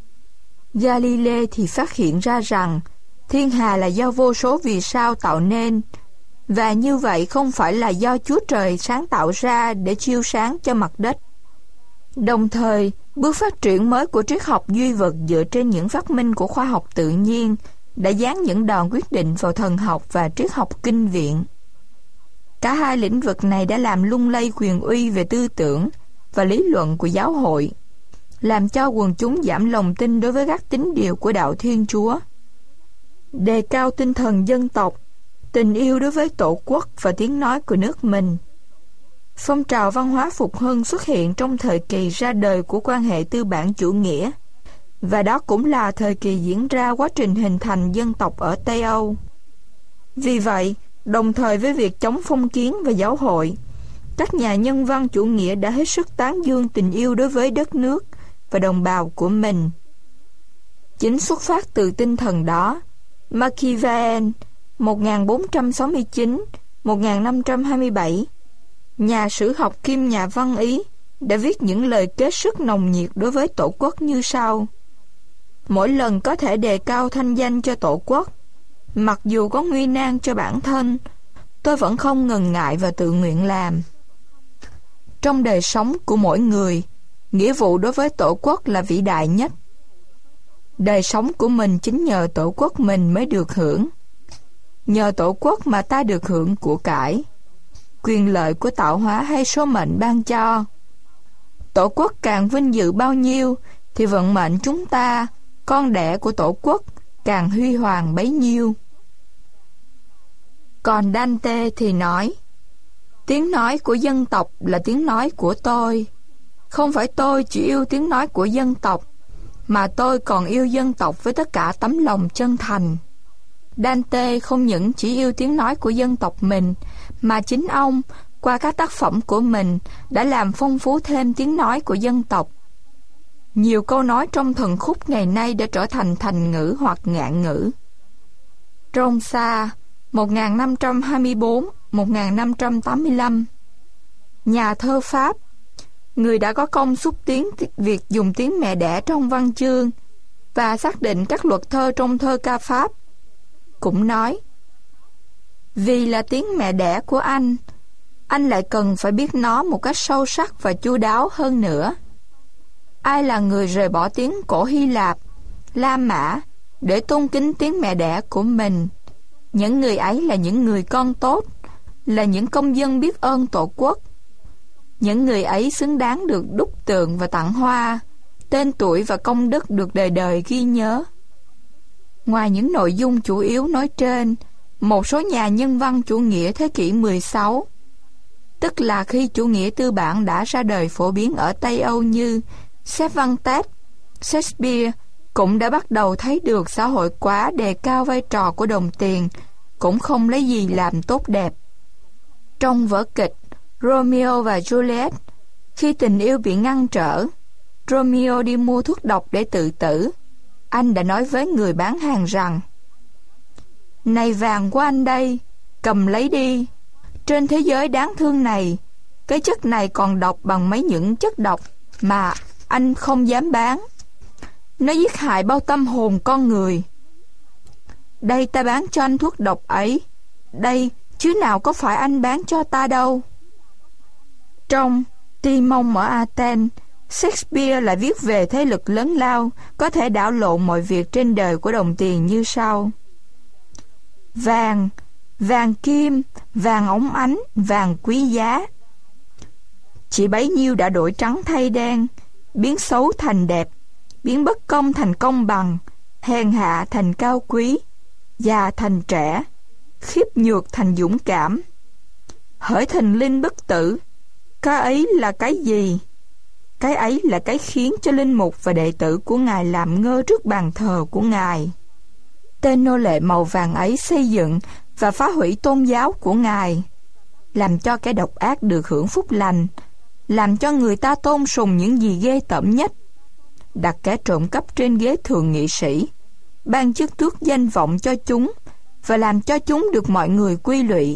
Galilei thì phát hiện ra rằng thiên hà là do vô số vì sao tạo nên, và như vậy không phải là do Chúa Trời sáng tạo ra để chiếu sáng cho mặt đất. Đồng thời, bước phát triển mới của triết học duy vật dựa trên những phát minh của khoa học tự nhiên đã giáng những đòn quyết định vào thần học và triết học kinh viện. Cả hai lĩnh vực này đã làm lung lay quyền uy về tư tưởng và lý luận của giáo hội, làm cho quần chúng giảm lòng tin đối với các tín điều của đạo Thiên Chúa. Đề cao tinh thần dân tộc, tình yêu đối với tổ quốc và tiếng nói của nước mình. Phong trào văn hóa phục hưng xuất hiện trong thời kỳ ra đời của quan hệ tư bản chủ nghĩa, và đó cũng là thời kỳ diễn ra quá trình hình thành dân tộc ở Tây Âu. Vì vậy, đồng thời với việc chống phong kiến và giáo hội, các nhà nhân văn chủ nghĩa đã hết sức tán dương tình yêu đối với đất nước và đồng bào của mình. Chính xuất phát từ tinh thần đó, Machiavelli 1469-1527, nhà sử học kiêm nhà văn Ý, đã viết những lời kết sức nồng nhiệt đối với tổ quốc như sau: mỗi lần có thể đề cao thanh danh cho tổ quốc, mặc dù có nguy nan cho bản thân, tôi vẫn không ngần ngại và tự nguyện làm. Trong đời sống của mỗi người, nghĩa vụ đối với tổ quốc là vĩ đại nhất. Đời sống của mình chính nhờ tổ quốc mình mới được hưởng. Nhờ tổ quốc mà ta được hưởng của cải, quyền lợi của tạo hóa hay số mệnh ban cho. Tổ quốc càng vinh dự bao nhiêu, thì vận mệnh chúng ta, con đẻ của tổ quốc, càng huy hoàng bấy nhiêu. Còn Dante thì nói: tiếng nói của dân tộc là tiếng nói của tôi. Không phải tôi chỉ yêu tiếng nói của dân tộc, mà tôi còn yêu dân tộc với tất cả tấm lòng chân thành. Dante không những chỉ yêu tiếng nói của dân tộc mình, mà chính ông, qua các tác phẩm của mình, đã làm phong phú thêm tiếng nói của dân tộc. Nhiều câu nói trong thần khúc ngày nay đã trở thành thành ngữ hoặc ngạn ngữ. Ronsard 1524-1585, nhà thơ Pháp, người đã có công xúc tiến việc dùng tiếng mẹ đẻ trong văn chương và xác định các luật thơ trong thơ ca Pháp, cũng nói: vì là tiếng mẹ đẻ của anh lại cần phải biết nó một cách sâu sắc và chu đáo hơn nữa. Ai là người rời bỏ tiếng cổ Hy Lạp, La Mã để tôn kính tiếng mẹ đẻ của mình? Những người ấy là những người con tốt, là những công dân biết ơn tổ quốc. Những người ấy xứng đáng được đúc tượng và tặng hoa, tên tuổi và công đức được đời đời ghi nhớ. Ngoài những nội dung chủ yếu nói trên, một số nhà nhân văn chủ nghĩa thế kỷ 16, tức là khi chủ nghĩa tư bản đã ra đời phổ biến ở Tây Âu như Cervantes, Shakespeare, cũng đã bắt đầu thấy được xã hội quá đề cao vai trò của đồng tiền, cũng không lấy gì làm tốt đẹp. Trong vở kịch Romeo và Juliet, khi tình yêu bị ngăn trở, Romeo đi mua thuốc độc để tự tử. Anh đã nói với người bán hàng rằng: này vàng của anh đây, cầm lấy đi. Trên thế giới đáng thương này, cái chất này còn độc bằng mấy những chất độc mà anh không dám bán. Nó giết hại bao tâm hồn con người. Đây ta bán cho anh thuốc độc ấy. Đây, chứ nào có phải anh bán cho ta đâu. Trong Timon ở Athens, Shakespeare lại viết về thế lực lớn lao có thể đảo lộn mọi việc trên đời của đồng tiền như sau: vàng, vàng kim, vàng óng ánh, vàng quý giá. Chỉ bấy nhiêu đã đổi trắng thay đen, biến xấu thành đẹp, biến bất công thành công bằng, hèn hạ thành cao quý, già thành trẻ, khiếp nhược thành dũng cảm. Hỡi thần linh bất tử, cái ấy là cái gì? Cái ấy là cái khiến cho linh mục và đệ tử của Ngài làm ngơ trước bàn thờ của Ngài. Tên nô lệ màu vàng ấy xây dựng và phá hủy tôn giáo của Ngài, làm cho kẻ độc ác được hưởng phúc lành, làm cho người ta tôn sùng những gì ghê tởm nhất, đặt kẻ trộm cắp trên ghế thượng nghị sĩ, ban chức tước danh vọng cho chúng và làm cho chúng được mọi người quy lụy.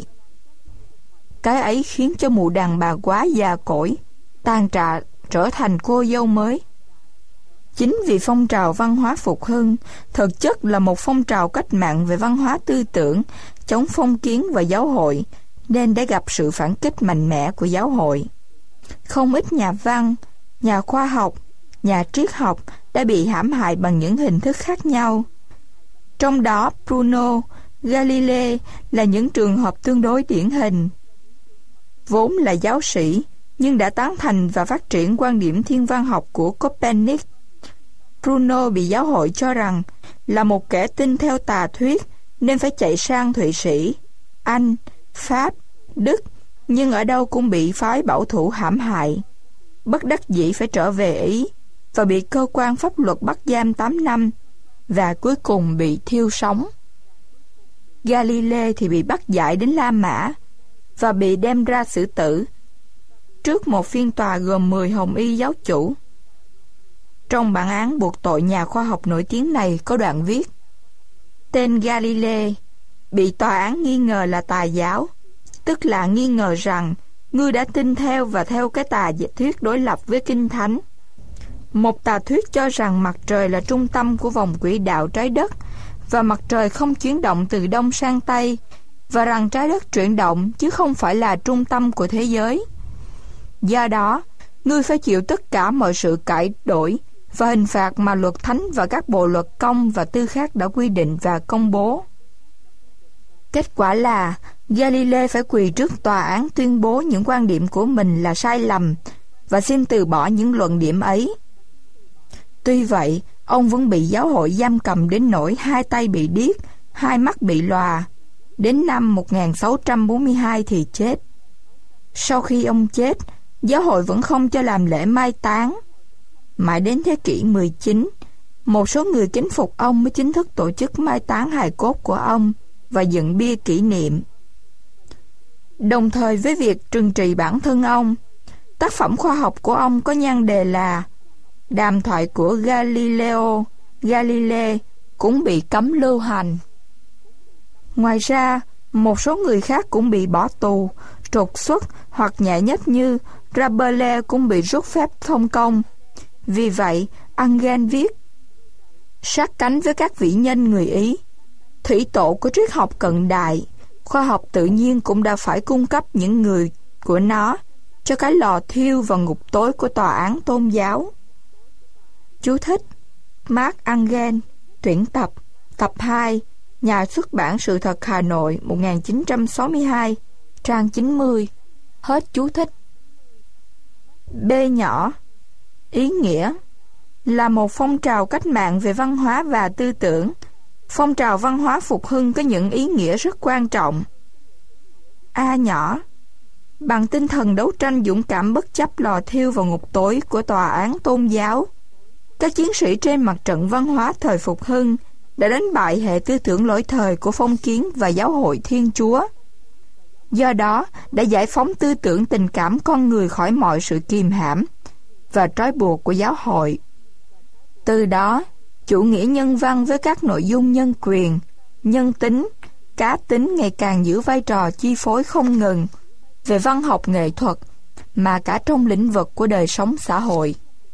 Cái ấy khiến cho mụ đàn bà quá già cỗi, tàn trạ trở thành cô dâu mới. Chính vì phong trào văn hóa phục hưng thực chất là một phong trào cách mạng về văn hóa tư tưởng, chống phong kiến và giáo hội, nên đã gặp sự phản kích mạnh mẽ của giáo hội. Không ít nhà văn, nhà khoa học, nhà triết học đã bị hãm hại bằng những hình thức khác nhau. Trong đó Bruno, Galilei là những trường hợp tương đối điển hình. Vốn là giáo sĩ, nhưng đã tán thành và phát triển quan điểm thiên văn học của Copernic. Bruno bị giáo hội cho rằng là một kẻ tin theo tà thuyết nên phải chạy sang Thụy Sĩ, Anh, Pháp, Đức, nhưng ở đâu cũng bị phái bảo thủ hãm hại. Bất đắc dĩ phải trở về Ý và bị cơ quan pháp luật bắt giam 8 năm và cuối cùng bị thiêu sống. Galilei thì bị bắt giải đến La Mã và bị đem ra xử tử trước một phiên tòa gồm 10 hồng y giáo chủ. Trong bản án buộc tội nhà khoa học nổi tiếng này có đoạn viết: tên Galilei bị tòa án nghi ngờ là tà giáo, tức là nghi ngờ rằng ngươi đã tin theo và theo cái tà thuyết đối lập với Kinh Thánh. Một tà thuyết cho rằng mặt trời là trung tâm của vòng quỹ đạo trái đất và mặt trời không chuyển động từ đông sang tây, và rằng trái đất chuyển động chứ không phải là trung tâm của thế giới. Do đó, ngươi phải chịu tất cả mọi sự cải đổi và hình phạt mà luật thánh và các bộ luật công và tư khác đã quy định và công bố. Kết quả là Galilei phải quỳ trước tòa án tuyên bố những quan điểm của mình là sai lầm và xin từ bỏ những luận điểm ấy. Tuy vậy, ông vẫn bị giáo hội giam cầm đến nỗi 2 tay bị điếc, 2 mắt bị lòa. Đến năm 1642 thì chết. Sau khi ông chết, giáo hội vẫn không cho làm lễ mai táng. Mãi đến thế kỷ 19, một số người kính phục ông mới chính thức tổ chức mai táng hài cốt của ông và dựng bia kỷ niệm. Đồng thời với việc trừng trị bản thân ông, tác phẩm khoa học của ông có nhan đề là Đàm thoại của Galileo Galilei cũng bị cấm lưu hành. Ngoài ra, một số người khác cũng bị bỏ tù, trục xuất hoặc nhẹ nhất như Rabelais cũng bị rút phép thông công. Vì vậy, Engel viết: sát cánh với các vĩ nhân người Ý, thủy tổ của triết học cận đại, khoa học tự nhiên cũng đã phải cung cấp những người của nó cho cái lò thiêu và ngục tối của tòa án tôn giáo. Chú thích: Mark Engel, tuyển tập, tập 2, Nhà xuất bản Sự thật Hà Nội 1962, trang 90. Hết chú thích. B nhỏ. Ý nghĩa: là một phong trào cách mạng về văn hóa và tư tưởng. Phong trào văn hóa phục hưng có những ý nghĩa rất quan trọng. A nhỏ. Bằng tinh thần đấu tranh dũng cảm bất chấp lò thiêu và ngục tối của tòa án tôn giáo, các chiến sĩ trên mặt trận văn hóa thời phục hưng đã đánh bại hệ tư tưởng lỗi thời của phong kiến và giáo hội Thiên Chúa. Do đó, đã giải phóng tư tưởng tình cảm con người khỏi mọi sự kìm hãm và trói buộc của giáo hội. Từ đó, chủ nghĩa nhân văn với các nội dung nhân quyền, nhân tính, cá tính ngày càng giữ vai trò chi phối không ngừng về văn học nghệ thuật, mà cả trong lĩnh vực của đời sống xã hội.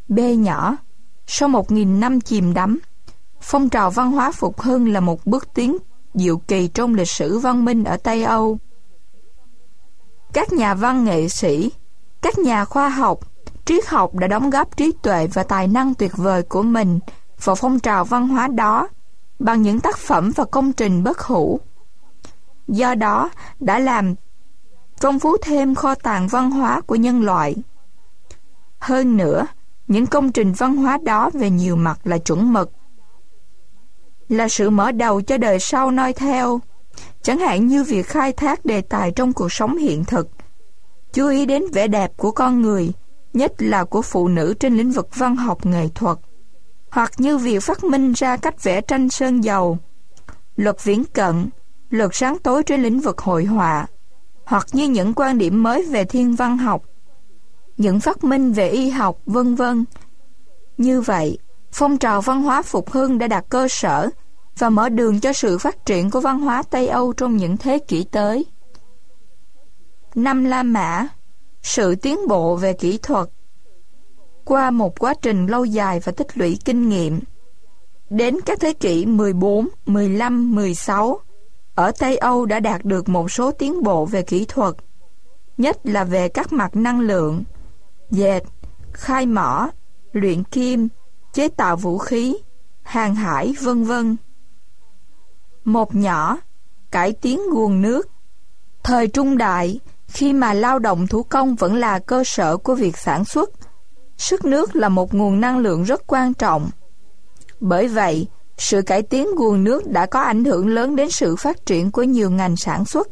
B nhỏ. Sau 1.000 năm chìm đắm, phong trào văn hóa phục hưng là một bước tiến diệu kỳ trong lịch sử văn minh ở Tây Âu. Các nhà văn nghệ sĩ, các nhà khoa học, triết học đã đóng góp trí tuệ và tài năng tuyệt vời của mình vào phong trào văn hóa đó bằng những tác phẩm và công trình bất hủ. Do đó đã làm phong phú thêm kho tàng văn hóa của nhân loại. Hơn nữa, những công trình văn hóa đó về nhiều mặt là chuẩn mực, là sự mở đầu cho đời sau noi theo, chẳng hạn như việc khai thác đề tài trong cuộc sống hiện thực, chú ý đến vẻ đẹp của con người, nhất là của phụ nữ trên lĩnh vực văn học nghệ thuật, hoặc như việc phát minh ra cách vẽ tranh sơn dầu, luật viễn cận, luật sáng tối trên lĩnh vực hội họa, hoặc như những quan điểm mới về thiên văn học, những phát minh về y học, vân vân. Như vậy, phong trào văn hóa phục hưng đã đặt cơ sở và mở đường cho sự phát triển của văn hóa Tây Âu trong những thế kỷ tới. 5. La Mã, sự tiến bộ về kỹ thuật. Qua một quá trình lâu dài và tích lũy kinh nghiệm, đến các thế kỷ 14, 15, 16, ở Tây Âu đã đạt được một số tiến bộ về kỹ thuật, nhất là về các mặt năng lượng, dệt, khai mỏ, luyện kim, chế tạo vũ khí, hàng hải, vân vân. Một nhỏ, cải tiến nguồn nước. Thời Trung Đại, khi mà lao động thủ công vẫn là cơ sở của việc sản xuất, sức nước là một nguồn năng lượng rất quan trọng. Bởi vậy, sự cải tiến nguồn nước đã có ảnh hưởng lớn đến sự phát triển của nhiều ngành sản xuất.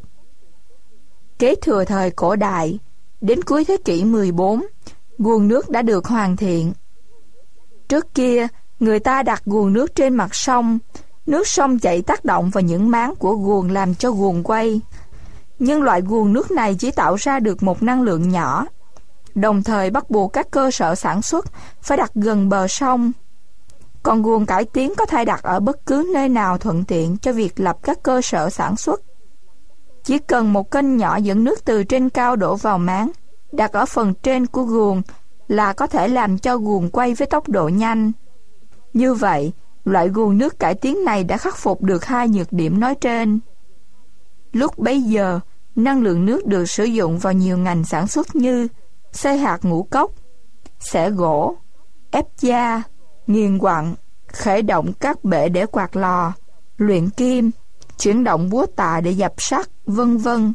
Kế thừa thời cổ đại, đến cuối thế kỷ 14, nguồn nước đã được hoàn thiện. Trước kia, người ta đặt nguồn nước trên mặt sông, nước sông chảy tác động vào những máng của guồng làm cho guồng quay. Nhưng loại nguồn nước này chỉ tạo ra được một năng lượng nhỏ, đồng thời bắt buộc các cơ sở sản xuất phải đặt gần bờ sông. Còn nguồn cải tiến có thể đặt ở bất cứ nơi nào thuận tiện cho việc lập các cơ sở sản xuất. Chỉ cần một kênh nhỏ dẫn nước từ trên cao đổ vào máng, đặt ở phần trên của guồng là có thể làm cho guồng quay với tốc độ nhanh. Như vậy, loại nguồn nước cải tiến này đã khắc phục được hai nhược điểm nói trên. Lúc bấy giờ, năng lượng nước được sử dụng vào nhiều ngành sản xuất như xay hạt ngũ cốc, xẻ gỗ, ép da, nghiền quặng, khởi động các bể để quạt lò, luyện kim, chuyển động búa tạ để dập sắt, vân vân.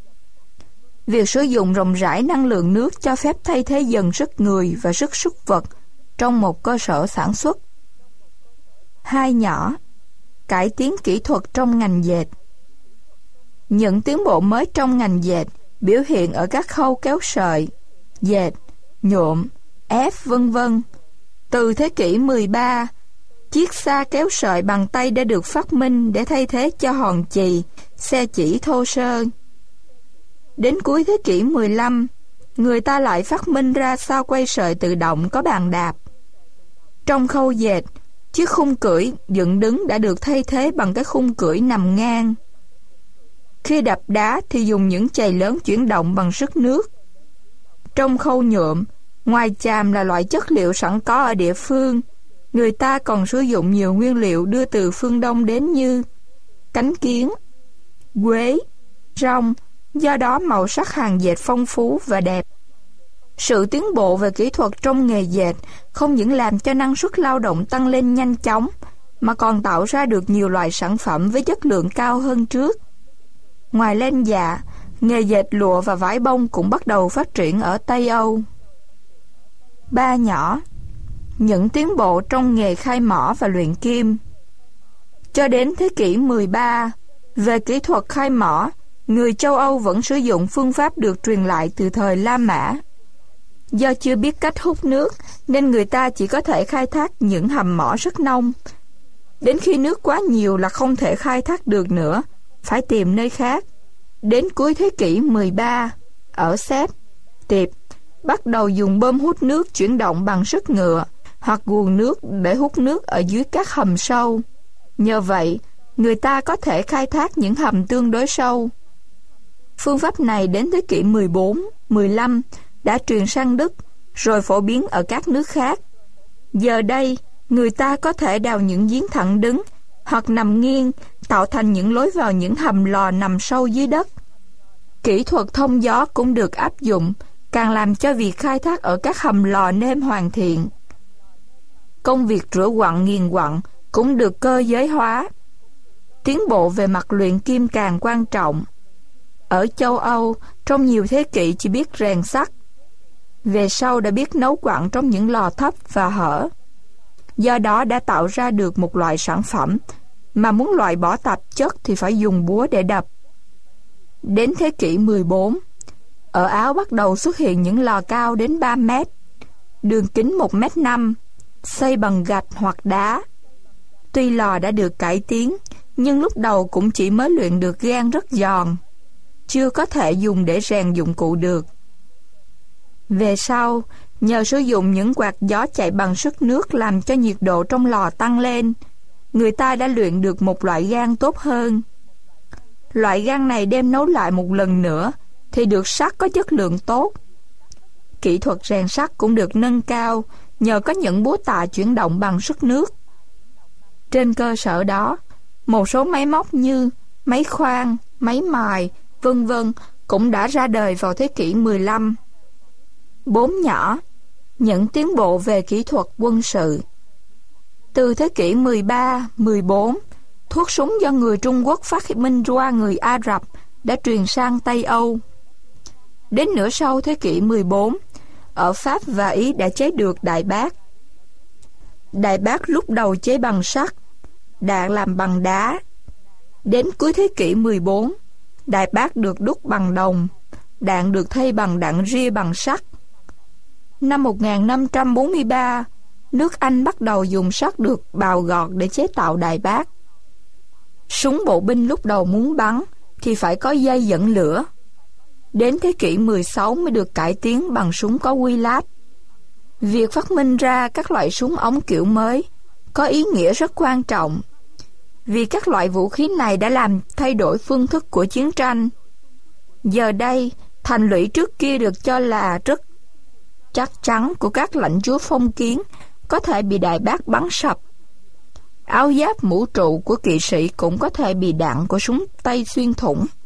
Việc sử dụng rộng rãi năng lượng nước cho phép thay thế dần sức người và sức súc vật trong một cơ sở sản xuất. 2 nhỏ, cải tiến kỹ thuật trong ngành dệt. Những tiến bộ mới trong ngành dệt biểu hiện ở các khâu kéo sợi, dệt, nhuộm, ép, vân vân. Từ thế kỷ 13, chiếc xa kéo sợi bằng tay đã được phát minh để thay thế cho hòn chì, xe chỉ thô sơ. Đến cuối thế kỷ 15, người ta lại phát minh ra sao quay sợi tự động có bàn đạp. Trong khâu dệt, chiếc khung cưỡi dựng đứng đã được thay thế bằng cái khung cưỡi nằm ngang. Khi đập đá thì dùng những chày lớn chuyển động bằng sức nước. Trong khâu nhuộm, ngoài chàm là loại chất liệu sẵn có ở địa phương, người ta còn sử dụng nhiều nguyên liệu đưa từ phương Đông đến như cánh kiến, quế, rong, do đó màu sắc hàng dệt phong phú và đẹp. Sự tiến bộ về kỹ thuật trong nghề dệt không những làm cho năng suất lao động tăng lên nhanh chóng, mà còn tạo ra được nhiều loại sản phẩm với chất lượng cao hơn trước. Ngoài len dạ, nghề dệt lụa và vải bông cũng bắt đầu phát triển ở Tây Âu. 3 nhỏ, những tiến bộ trong nghề khai mỏ và luyện kim. Cho đến thế kỷ 13, về kỹ thuật khai mỏ, người châu Âu vẫn sử dụng phương pháp được truyền lại từ thời La Mã. Do chưa biết cách hút nước, nên người ta chỉ có thể khai thác những hầm mỏ rất nông. Đến khi nước quá nhiều là không thể khai thác được nữa, phải tìm nơi khác. Đến cuối thế kỷ 13, ở Séc, Tiệp, bắt đầu dùng bơm hút nước chuyển động bằng sức ngựa hoặc guồng nước để hút nước ở dưới các hầm sâu. Nhờ vậy, người ta có thể khai thác những hầm tương đối sâu. Phương pháp này đến thế kỷ 14, 15 đã truyền sang Đức, rồi phổ biến ở các nước khác. Giờ đây, người ta có thể đào những giếng thẳng đứng hoặc nằm nghiêng, tạo thành những lối vào những hầm lò nằm sâu dưới đất. Kỹ thuật thông gió cũng được áp dụng, càng làm cho việc khai thác ở các hầm lò nêm hoàn thiện. Công việc rửa quặng nghiền quặng cũng được cơ giới hóa. Tiến bộ về mặt luyện kim càng quan trọng. Ở châu Âu, trong nhiều thế kỷ chỉ biết rèn sắt. Về sau đã biết nấu quặng trong những lò thấp và hở. Do đó đã tạo ra được một loại sản phẩm mà muốn loại bỏ tạp chất thì phải dùng búa để đập. Đến thế kỷ 14, ở Áo bắt đầu xuất hiện những lò cao đến 3 mét, đường kính 1,5 m, xây bằng gạch hoặc đá. Tuy lò đã được cải tiến, nhưng lúc đầu cũng chỉ mới luyện được gan rất giòn, chưa có thể dùng để rèn dụng cụ được. Về sau, nhờ sử dụng những quạt gió chạy bằng sức nước làm cho nhiệt độ trong lò tăng lên, người ta đã luyện được một loại gan tốt hơn. Loại gan này đem nấu lại một lần nữa thì được sắt có chất lượng tốt. Kỹ thuật rèn sắt cũng được nâng cao nhờ có những búa tạ chuyển động bằng sức nước. Trên cơ sở đó, một số máy móc như máy khoan, máy mài, v.v. cũng đã ra đời vào thế kỷ 15. 4 nhỏ, những tiến bộ về kỹ thuật quân sự. Từ thế kỷ 13, 14, thuốc súng do người Trung Quốc phát minh qua người Ả Rập đã truyền sang Tây Âu. Đến nửa sau thế kỷ 14, ở Pháp và Ý đã chế được đại bác. Đại bác lúc đầu chế bằng sắt, đạn làm bằng đá. Đến cuối thế kỷ 14, đại bác được đúc bằng đồng, đạn được thay bằng đạn ria bằng sắt. Năm 1543, nước Anh bắt đầu dùng sắt được bào gọt để chế tạo đại bác. Súng bộ binh lúc đầu muốn bắn thì phải có dây dẫn lửa. Đến thế kỷ 16 mới được cải tiến bằng súng có quy lát. Việc phát minh ra các loại súng ống kiểu mới có ý nghĩa rất quan trọng, vì các loại vũ khí này đã làm thay đổi phương thức của chiến tranh. Giờ đây, thành lũy trước kia được cho là rất chắc chắn của các lãnh chúa phong kiến có thể bị đại bác bắn sập. Áo giáp mũ trụ của kỵ sĩ cũng có thể bị đạn của súng Tây xuyên thủng.